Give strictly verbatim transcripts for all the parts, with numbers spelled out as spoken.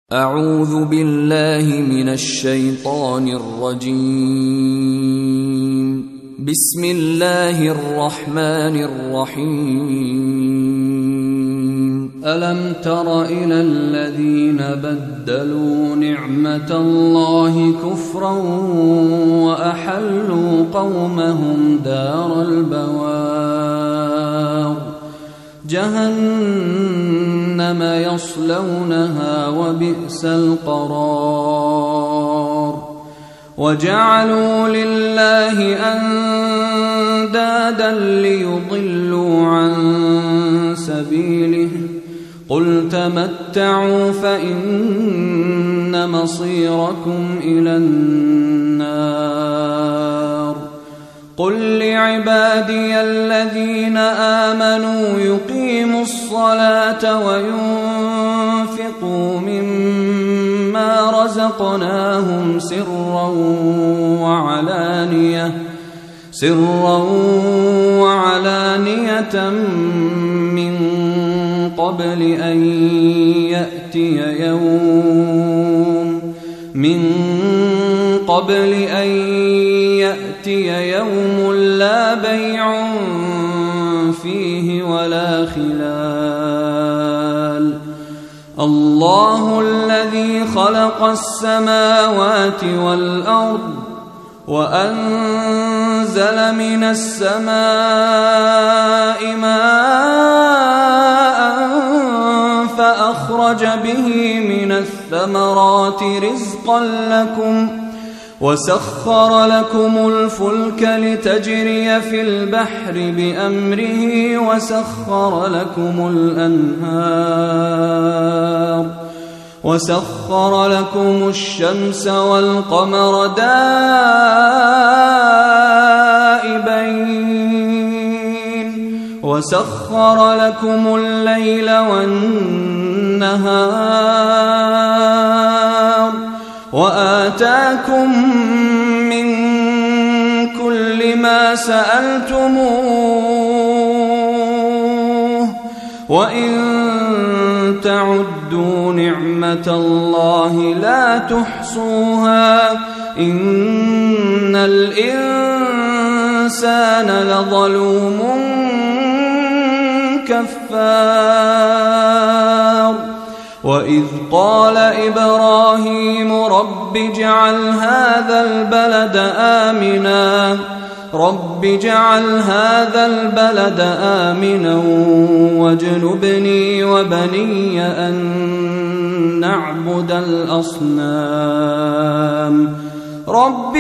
أعوذ بالله من الشيطان الرجيم. بسم الله الرحمن الرحيم. ألم تر إلى الذين بدلوا نعمة الله كفرا وأحلوا قومهم دار البوار جهنم يصلونها وبئس القرار وجعلوا لله أندادا ليضلوا عن سبيله قل تمتعوا فإن مصيركم إلى النار قل لعبادي الذين آمنوا يقيموا الصلاة وينفقوا مما رزقناهم سرا وعلانية سرا وعلانية من قبل أن يأتي يوم من قبل أن يأتي يوم لا بيع فيه ولا خلال الله الذي خلق السماوات والأرض وأنزل من السماء ماء فأخرج به من الثمرات رزقا لكم وسخر لكم الفلك لتجري في البحر بأمره وسخر لكم الأنهار وسخر لكم الشمس والقمر دائبين وسخر لكم الليل والنهار وآتاكم من كل ما سألتموه وإن تعدوا نعمة الله لا تحصوها إن الإنسان لظلوم كفار وإذ قال إبراهيم رب اجعل هذا البلد آمنا رب اجعل هذا البلد آمنا واجنبني وبني أن نعبد الأصنام رب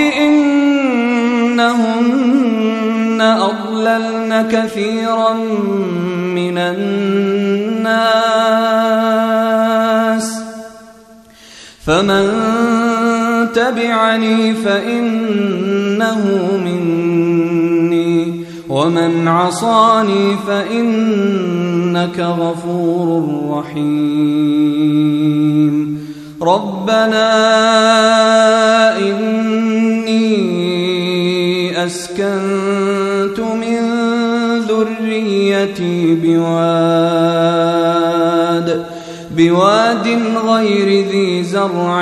إنهن أضللن كثيرا من الناس فمن تبعني فإنه مني ومن عصاني فإنك غفور رحيم ربنا إني أسكنت من ذريتي بواد بواد غير ذي زرع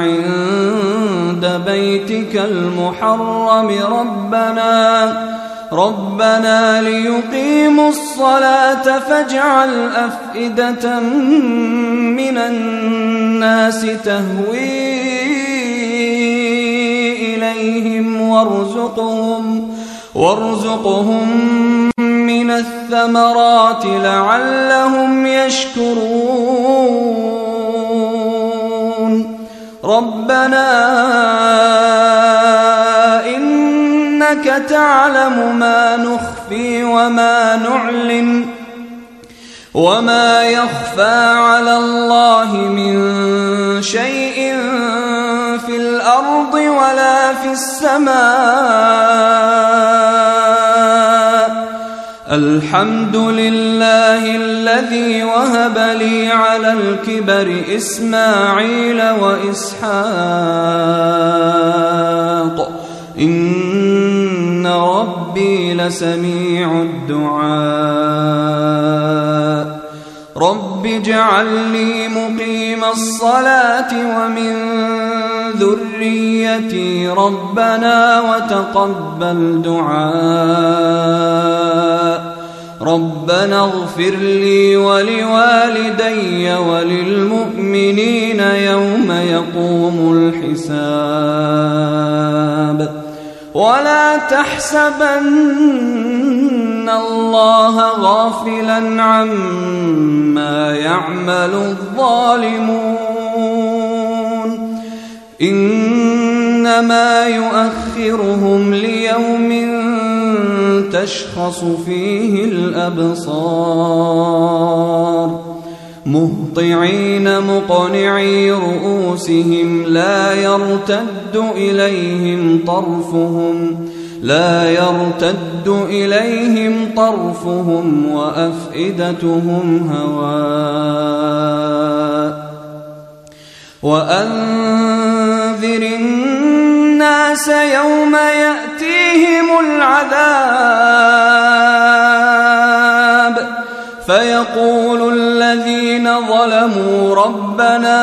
عند بيتك المحرم ربنا ربنا ليقيموا الصلاة فاجعل أفئدة من الناس تهوي إليهم وارزقهم وارزقهم من الثمرات لعلهم يشكرون ربنا إنك تعلم ما نخفي وما نعلن وما يخفى على الله من شيء في الأرض ولا في السماء الحمد لله الذي وهب لي على الكبر إسماعيل وإسحاق إن ربي لسميع الدعاء رب اجعل لي مقيم الصلاة ومن ذريتي ربنا وتقبل دعاء ربنا اغفر لي ولوالدي وللمؤمنين يوم يقوم الحساب ولا تحسبن الله غافلا عما يعمل الظالمون إنما يؤخرهم ليوم تشخص فيه الأبصار مهطعين مقنعي رؤوسهم لا يرتد إليهم طرفهم لا يرتد إليهم طرفهم وأفئدتهم هواء وأنذر الناس يوم يأتيهم العذاب فيقول الذين ظلموا ربنا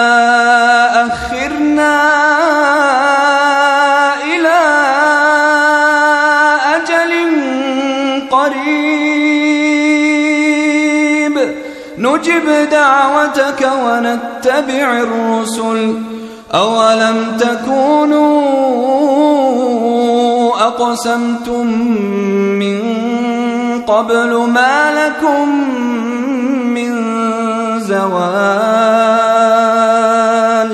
أخرنا إلى أجل قريب نجب دعوتك ونتبع الرسل أولم تكونوا أقسمتم من قبل ما لكم من زوال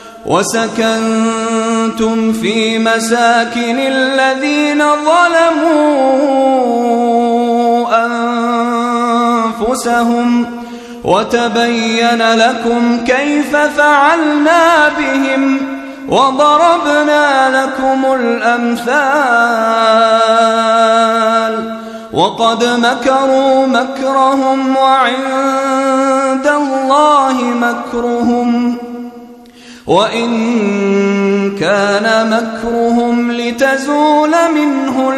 وسكنتم في مساكن الذين ظلموا أنفسهم وتبين لكم كيف فعلنا بهم وضربنا لكم الأمثال وقد مكروا مكرهم وعند الله مكرهم وإن كان مكرهم لتزول منه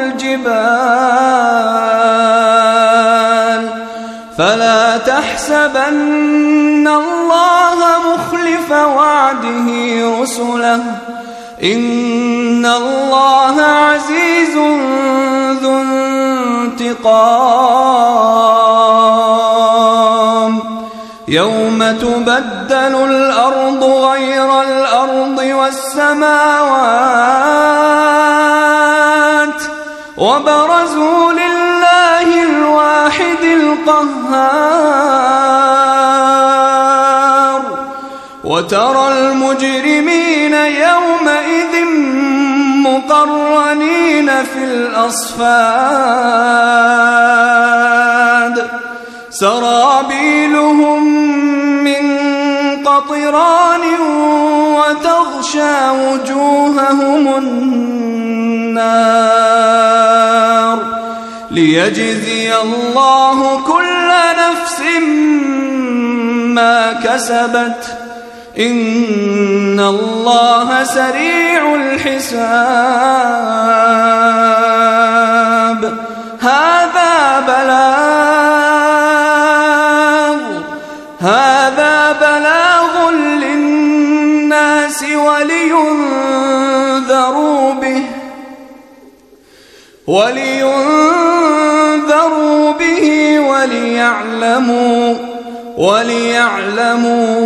الجبال فلا تحسبن الله مخلف وعده رسله إن الله عزيز ذو انتقام يوم تبدل الأرض غير الأرض والسماوات وبرزوا لله الواحد القهار وترى المجرمين يومئذ مقرنين في الأصفاد سرابيلهم من قطران وتغشى وجوههم النار ليجزي الله كل نفس ما كسبت إن الله سريع الحساب هذا بلاغ هذا بلاغ للناس ولينذروا به ولينذروا به وليعلموا وليعلموا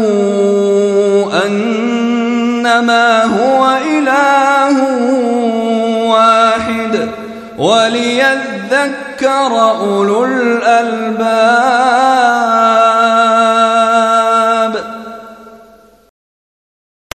أنما هو إله واحد وليذكر أولو الألباب.